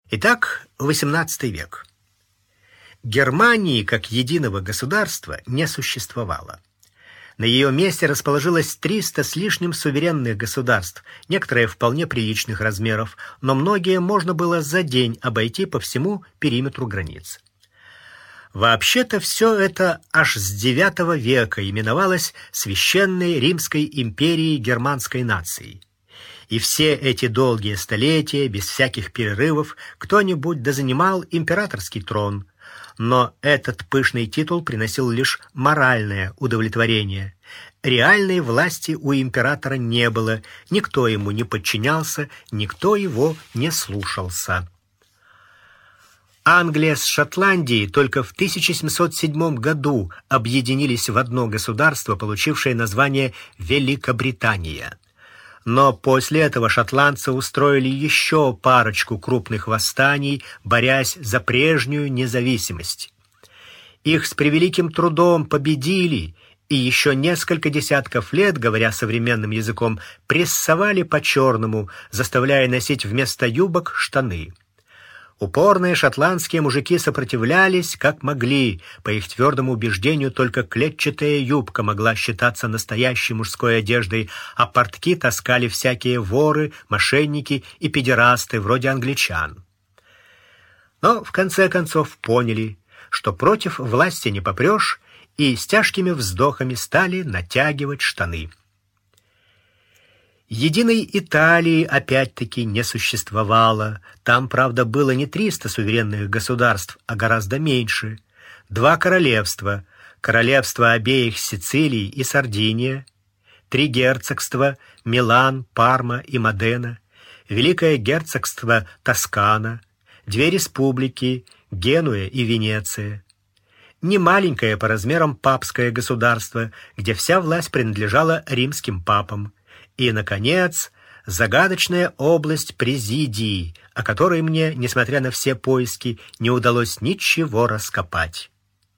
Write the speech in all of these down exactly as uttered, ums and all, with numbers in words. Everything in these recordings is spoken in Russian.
Итак, восемнадцатый век. Германии как единого государства не существовало. На ее месте расположилось триста с лишним суверенных государств, некоторые вполне приличных размеров, но многие можно было за день обойти по всему периметру границ. Вообще-то все это аж с девятого века именовалось Священной Римской империей германской нации. И все эти долгие столетия, без всяких перерывов, кто-нибудь дозанимал императорский трон. Но этот пышный титул приносил лишь моральное удовлетворение. Реальной власти у императора не было, никто ему не подчинялся, никто его не слушался. Англия с Шотландией только в тысяча семьсот седьмом году объединились в одно государство, получившее название Великобритания. Но после этого шотландцы устроили еще парочку крупных восстаний, борясь за прежнюю независимость. Их с превеликим трудом победили, и еще несколько десятков лет, говоря современным языком, прессовали по-черному, заставляя носить вместо юбок штаны. Упорные шотландские мужики сопротивлялись, как могли. По их твердому убеждению, только клетчатая юбка могла считаться настоящей мужской одеждой, а портки таскали всякие воры, мошенники и педерасты, вроде англичан. Но в конце концов поняли, что против власти не попрешь, и с тяжкими вздохами стали натягивать штаны. Единой Италии опять-таки не существовало. Там, правда, было не триста суверенных государств, а гораздо меньше. Два королевства: королевство обеих Сицилий и Сардиния, три герцогства: Милан, Парма и Модена, Великое герцогство Тоскана, две республики: Генуя и Венеция. Немаленькое по размерам папское государство, где вся власть принадлежала римским папам. И, наконец, загадочная область Президии, о которой мне, несмотря на все поиски, не удалось ничего раскопать.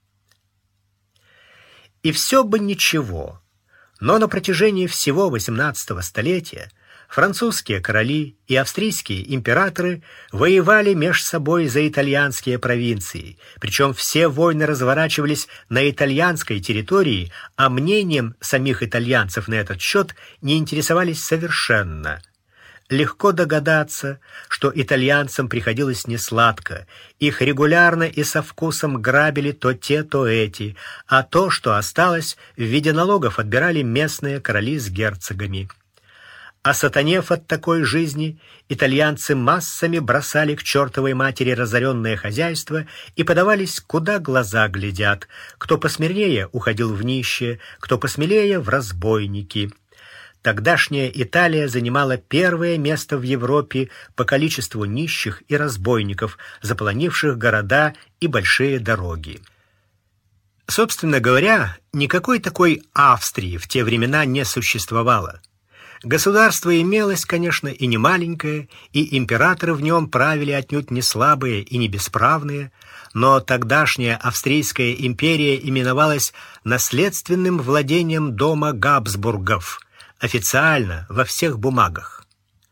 И все бы ничего, но на протяжении всего восемнадцатого столетия французские короли и австрийские императоры воевали меж собой за итальянские провинции, причем все войны разворачивались на итальянской территории, а мнением самих итальянцев на этот счет не интересовались совершенно. Легко догадаться, что итальянцам приходилось несладко. Их регулярно и со вкусом грабили то те, то эти, а то, что осталось, в виде налогов отбирали местные короли с герцогами. Осатанев от такой жизни, итальянцы массами бросали к чертовой матери разоренное хозяйство и подавались, куда глаза глядят. Кто посмирнее уходил в нищие, кто посмелее в разбойники. Тогдашняя Италия занимала первое место в Европе по количеству нищих и разбойников, заполонивших города и большие дороги. Собственно говоря, никакой такой Австрии в те времена не существовало. Государство имелось, конечно, и не маленькое, и императоры в нем правили отнюдь не слабые и не бесправные, но тогдашняя Австрийская империя именовалась наследственным владением дома Габсбургов, официально во всех бумагах.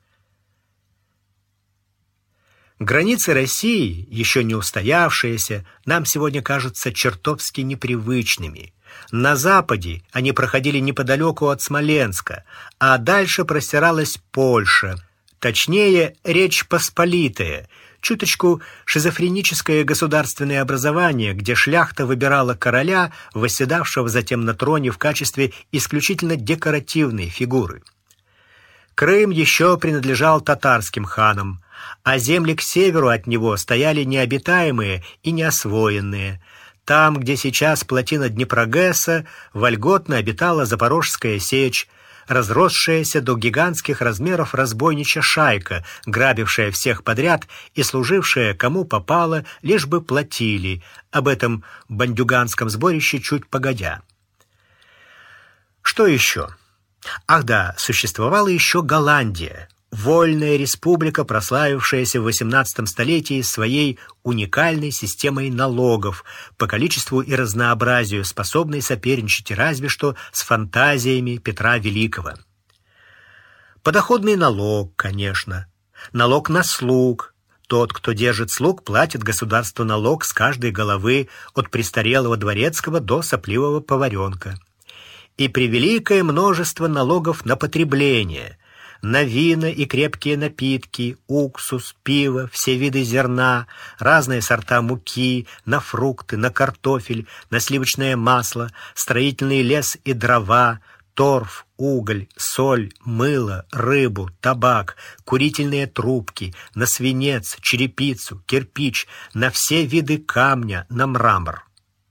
Границы России, еще не устоявшиеся, нам сегодня кажутся чертовски непривычными. На западе они проходили неподалеку от Смоленска, а дальше простиралась Польша, точнее, Речь Посполитая, чуточку шизофреническое государственное образование, где шляхта выбирала короля, восседавшего затем на троне в качестве исключительно декоративной фигуры. Крым еще принадлежал татарским ханам, а земли к северу от него стояли необитаемые и неосвоенные. Там, где сейчас плотина Днепрогэса, вольготно обитала Запорожская сечь, разросшаяся до гигантских размеров разбойничья шайка, грабившая всех подряд и служившая кому попало, лишь бы платили. Об этом бандюганском сборище чуть погодя. Что еще? Ах да, существовала еще Голландия, вольная республика, прославившаяся в восемнадцатом столетии своей уникальной системой налогов, по количеству и разнообразию способной соперничать разве что с фантазиями Петра Великого. Подоходный налог, конечно, налог на слуг, тот, кто держит слуг, платит государству налог с каждой головы, от престарелого дворецкого до сопливого поваренка. И превеликое множество налогов на потребление, на вина и крепкие напитки, уксус, пиво, все виды зерна, разные сорта муки, на фрукты, на картофель, на сливочное масло, строительный лес и дрова, торф, уголь, соль, мыло, рыбу, табак, курительные трубки, на свинец, черепицу, кирпич, на все виды камня, на мрамор.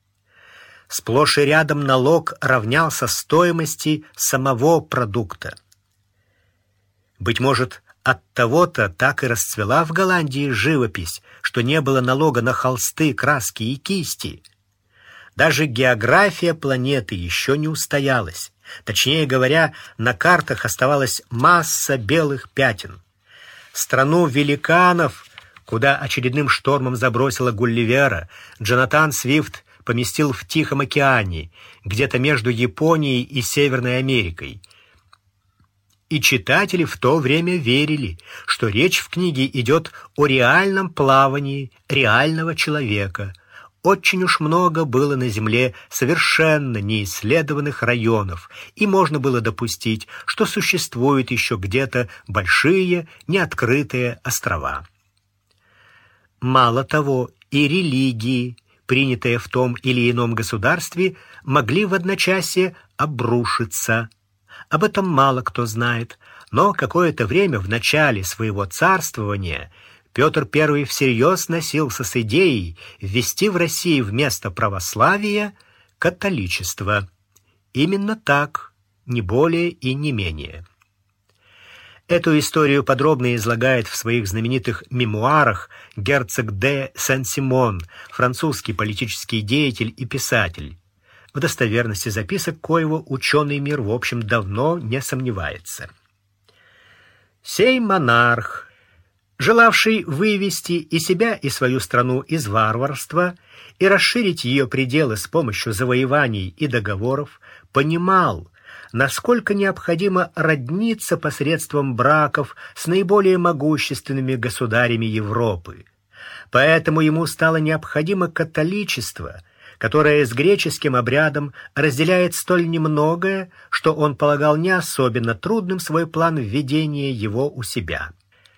Сплошь и рядом налог равнялся стоимости самого продукта. Быть может, от того-то так и расцвела в Голландии живопись, что не было налога на холсты, краски и кисти. Даже география планеты еще не устоялась. Точнее говоря, на картах оставалась масса белых пятен. Страну великанов, куда очередным штормом забросила Гулливера, Джонатан Свифт поместил в Тихом океане, где-то между Японией и Северной Америкой. И читатели в то время верили, что речь в книге идет о реальном плавании реального человека. Очень уж много было на Земле совершенно неисследованных районов, и можно было допустить, что существуют еще где-то большие неоткрытые острова. Мало того, и религии, принятые в том или ином государстве, могли в одночасье обрушиться. Об этом мало кто знает, но какое-то время в начале своего царствования Петр Первый всерьез носился с идеей ввести в России вместо православия католичество. Именно так, не более и не менее. Эту историю подробно излагает в своих знаменитых мемуарах герцог де Сен-Симон, французский политический деятель и писатель. В достоверности записок коего ученый мир в общем давно не сомневается. Сей монарх, желавший вывести и себя, и свою страну из варварства и расширить ее пределы с помощью завоеваний и договоров, понимал, насколько необходимо родниться посредством браков с наиболее могущественными государями Европы. Поэтому ему стало необходимо католичество, которое с греческим обрядом разделяет столь немногое, что он полагал не особенно трудным свой план введения его у себя.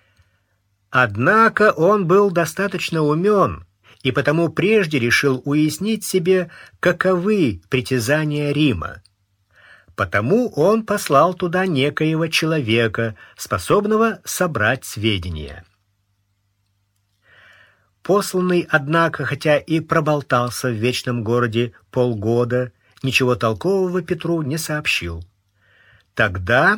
Однако он был достаточно умен, и потому прежде решил уяснить себе, каковы притязания Рима. Потому он послал туда некоего человека, способного собрать сведения. Посланный, однако, хотя и проболтался в вечном городе полгода, ничего толкового Петру не сообщил. Тогда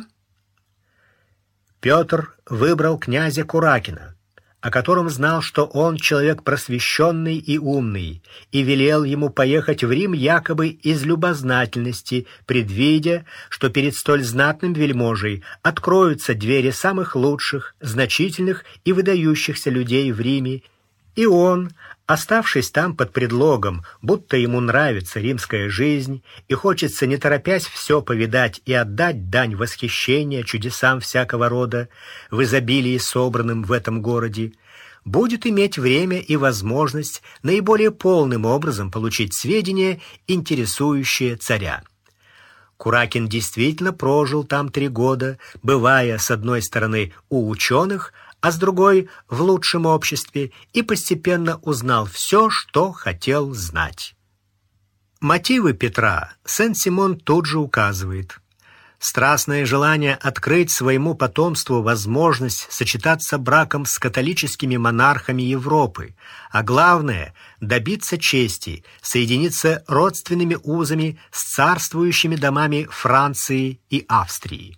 Петр выбрал князя Куракина, о котором знал, что он человек просвещенный и умный, и велел ему поехать в Рим якобы из любознательности, предвидя, что перед столь знатным вельможей откроются двери самых лучших, значительных и выдающихся людей в Риме, и он, оставшись там под предлогом, будто ему нравится римская жизнь и хочется не торопясь все повидать и отдать дань восхищения чудесам всякого рода в изобилии собранным в этом городе, будет иметь время и возможность наиболее полным образом получить сведения, интересующие царя. Куракин действительно прожил там три года, бывая с одной стороны у ученых, а с другой в лучшем обществе, и постепенно узнал все, что хотел знать. Мотивы Петра Сен-Симон тут же указывает. Страстное желание открыть своему потомству возможность сочетаться браком с католическими монархами Европы, а главное — добиться чести, соединиться родственными узами с царствующими домами Франции и Австрии.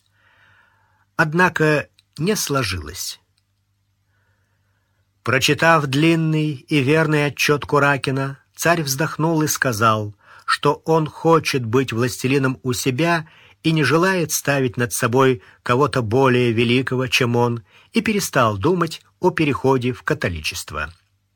Однако не сложилось. Прочитав длинный и верный отчет Куракина, царь вздохнул и сказал, что он хочет быть властелином у себя и не желает ставить над собой кого-то более великого, чем он, и перестал думать о переходе в католичество.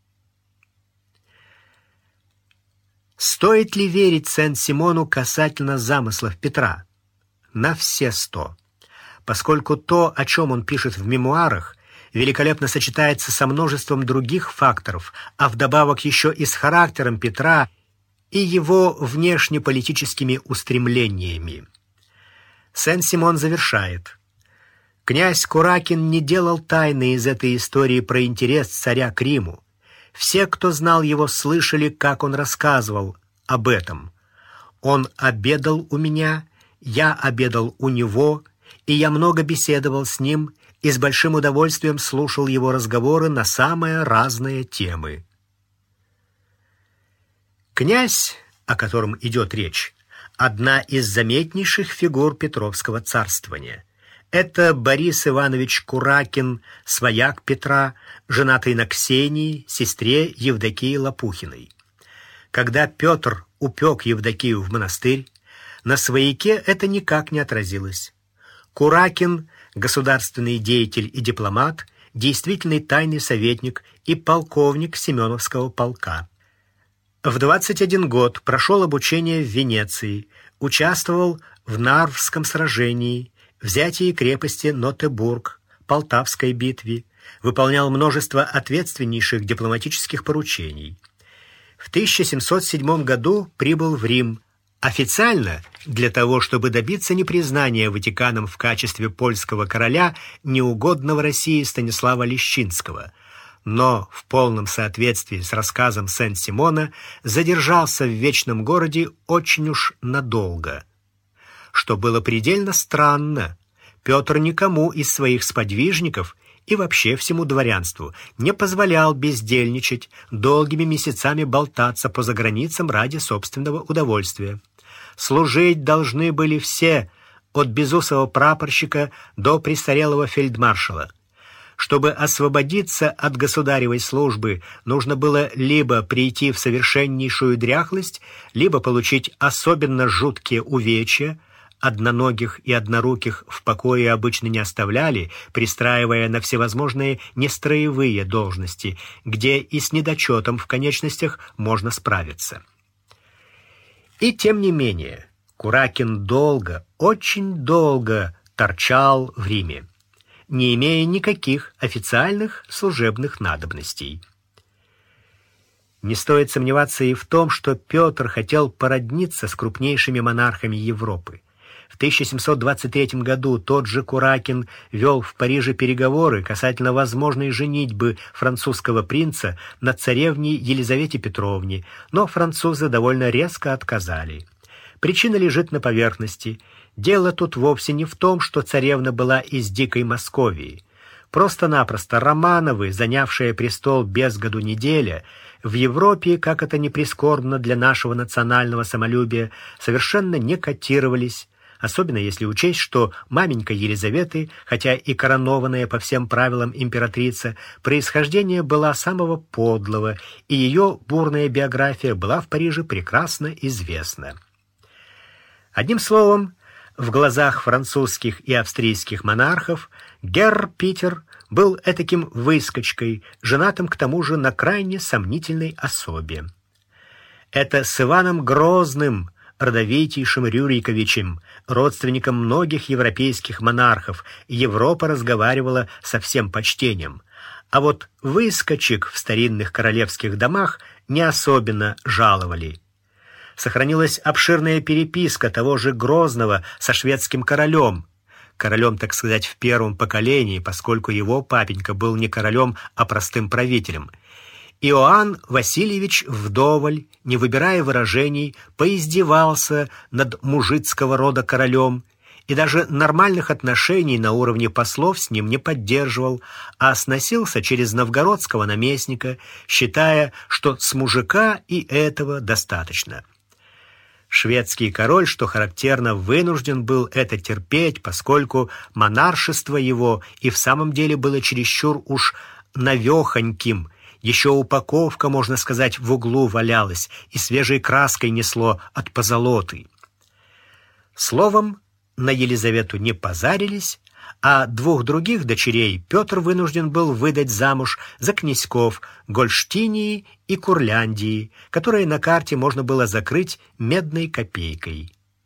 Стоит ли верить Сен-Симону касательно замыслов Петра? На все сто. Поскольку то, о чем он пишет в мемуарах, великолепно сочетается со множеством других факторов, а вдобавок еще и с характером Петра и его внешнеполитическими устремлениями. Сен-Симон завершает: князь Куракин не делал тайны из этой истории про интерес царя к Риму. Все, кто знал его, слышали, как он рассказывал об этом. Он обедал у меня, я обедал у него, и я много беседовал с ним и с большим удовольствием слушал его разговоры на самые разные темы. Князь, о котором идет речь, одна из заметнейших фигур Петровского царствования. Это Борис Иванович Куракин, свояк Петра, женатый на Ксении, сестре Евдокии Лопухиной. Когда Петр упек Евдокию в монастырь, на свояке это никак не отразилось. Куракин — государственный деятель и дипломат, действительный тайный советник и полковник Семеновского полка. В двадцать один год прошел обучение в Венеции, участвовал в Нарвском сражении, взятии крепости Нотебург, Полтавской битве, выполнял множество ответственнейших дипломатических поручений. В тысяча семьсот седьмом году прибыл в Рим, официально для того, чтобы добиться непризнания Ватиканом в качестве польского короля неугодного России Станислава Лещинского, но в полном соответствии с рассказом Сен-Симона задержался в Вечном городе очень уж надолго. Что было предельно странно, Петр никому из своих сподвижников и вообще всему дворянству не позволял бездельничать, долгими месяцами болтаться по заграницам ради собственного удовольствия. Служить должны были все, от безусого прапорщика до престарелого фельдмаршала. Чтобы освободиться от государевой службы, нужно было либо прийти в совершеннейшую дряхлость, либо получить особенно жуткие увечья. Одноногих и одноруких в покое обычно не оставляли, пристраивая на всевозможные нестроевые должности, где и с недочетом в конечностях можно справиться. И тем не менее, Куракин долго, очень долго торчал в Риме, не имея никаких официальных служебных надобностей. Не стоит сомневаться и в том, что Петр хотел породниться с крупнейшими монархами Европы. В тысяча семьсот двадцать третьем году тот же Куракин вел в Париже переговоры касательно возможной женитьбы французского принца на царевне Елизавете Петровне, но французы довольно резко отказали. Причина лежит на поверхности. Дело тут вовсе не в том, что царевна была из дикой Московии. Просто-напросто Романовы, занявшие престол без году неделя, в Европе, как это ни прискорбно для нашего национального самолюбия, совершенно не котировались, особенно если учесть, что маменька Елизаветы, хотя и коронованная по всем правилам императрица, происхождение была самого подлого, и ее бурная биография была в Париже прекрасно известна. Одним словом, в глазах французских и австрийских монархов герр Питер был этаким выскочкой, женатым к тому же на крайне сомнительной особе. Это с Иваном Грозным, родовитейшим Рюриковичем, родственником многих европейских монархов, Европа разговаривала со всем почтением. А вот выскочек в старинных королевских домах не особенно жаловали. Сохранилась обширная переписка того же Грозного со шведским королем. Королем, так сказать, в первом поколении, поскольку его папенька был не королем, а простым правителем. Иоанн Васильевич вдоволь, не выбирая выражений, поиздевался над мужицкого рода королем и даже нормальных отношений на уровне послов с ним не поддерживал, а сносился через новгородского наместника, считая, что с мужика и этого достаточно. Шведский король, что характерно, вынужден был это терпеть, поскольку монаршество его и в самом деле было чересчур уж навехоньким. Еще упаковка, можно сказать, в углу валялась и свежей краской несло от позолоты. Словом, на Елизавету не позарились, а двух других дочерей Петр вынужден был выдать замуж за князьков Гольштинии и Курляндии, которые на карте можно было закрыть медной копейкой.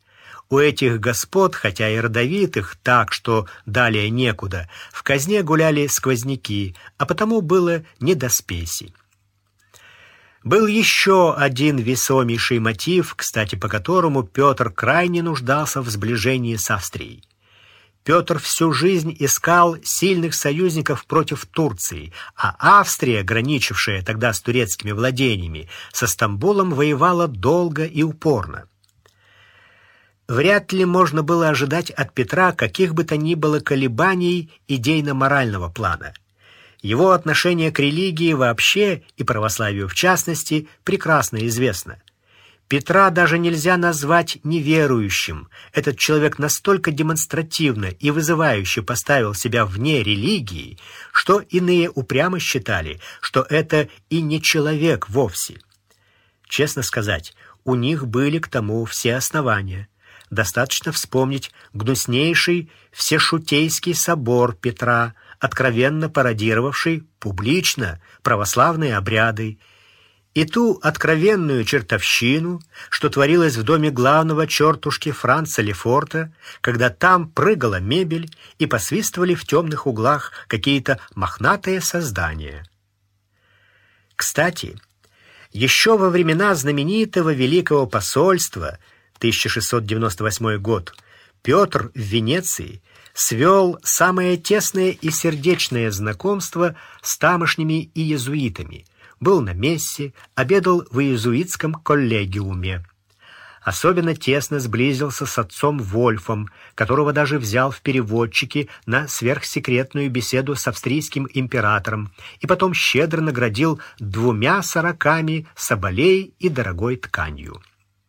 У этих господ, хотя и родовитых, так что далее некуда, в казне гуляли сквозняки, а потому было не до спеси. Был еще один весомейший мотив, кстати, по которому Петр крайне нуждался в сближении с Австрией. Петр всю жизнь искал сильных союзников против Турции, а Австрия, граничившая тогда с турецкими владениями, со Стамбулом воевала долго и упорно. Вряд ли можно было ожидать от Петра каких бы то ни было колебаний идейно-морального плана. Его отношение к религии вообще и православию в частности прекрасно известно. Петра даже нельзя назвать неверующим. Этот человек настолько демонстративно и вызывающе поставил себя вне религии, что иные упрямо считали, что это и не человек вовсе. Честно сказать, у них были к тому все основания. Достаточно вспомнить гнуснейший Всешутейский собор Петра, откровенно пародировавший публично православные обряды, и ту откровенную чертовщину, что творилось в доме главного чертушки Франца Лефорта, когда там прыгала мебель и посвистывали в темных углах какие-то мохнатые создания. Кстати, еще во времена знаменитого Великого посольства тысяча шестьсот девяносто восьмой год Петр в Венеции свел самое тесное и сердечное знакомство с тамошними иезуитами, был на мессе, обедал в иезуитском коллегиуме. Особенно тесно сблизился с отцом Вольфом, которого даже взял в переводчики на сверхсекретную беседу с австрийским императором, и потом щедро наградил двумя сороками соболей и дорогой тканью.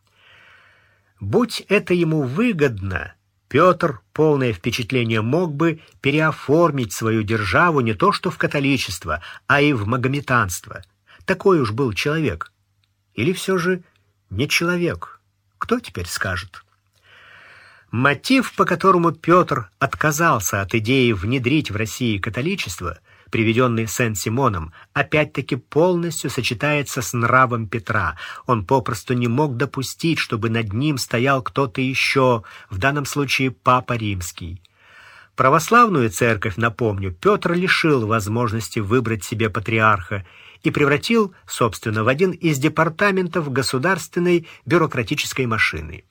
Будь это ему выгодно, Петр, полное впечатление, мог бы переоформить свою державу не то что в католичество, а и в магометанство. Такой уж был человек. Или все же не человек? Кто теперь скажет? Мотив, по которому Петр отказался от идеи внедрить в России католичество, приведенный Сен-Симоном, опять-таки полностью сочетается с нравом Петра. Он попросту не мог допустить, чтобы над ним стоял кто-то еще, в данном случае Папа Римский. Православную церковь, напомню, Петр лишил возможности выбрать себе патриарха и превратил, собственно, в один из департаментов государственной бюрократической машины.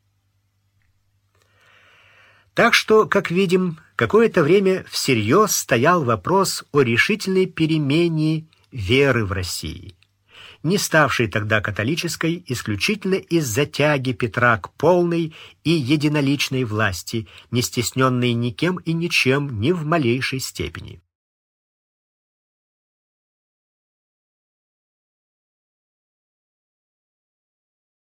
Так что, как видим, какое-то время всерьез стоял вопрос о решительной перемене веры в России, не ставшей тогда католической исключительно из-за тяги Петра к полной и единоличной власти, не стесненной никем и ничем ни в малейшей степени.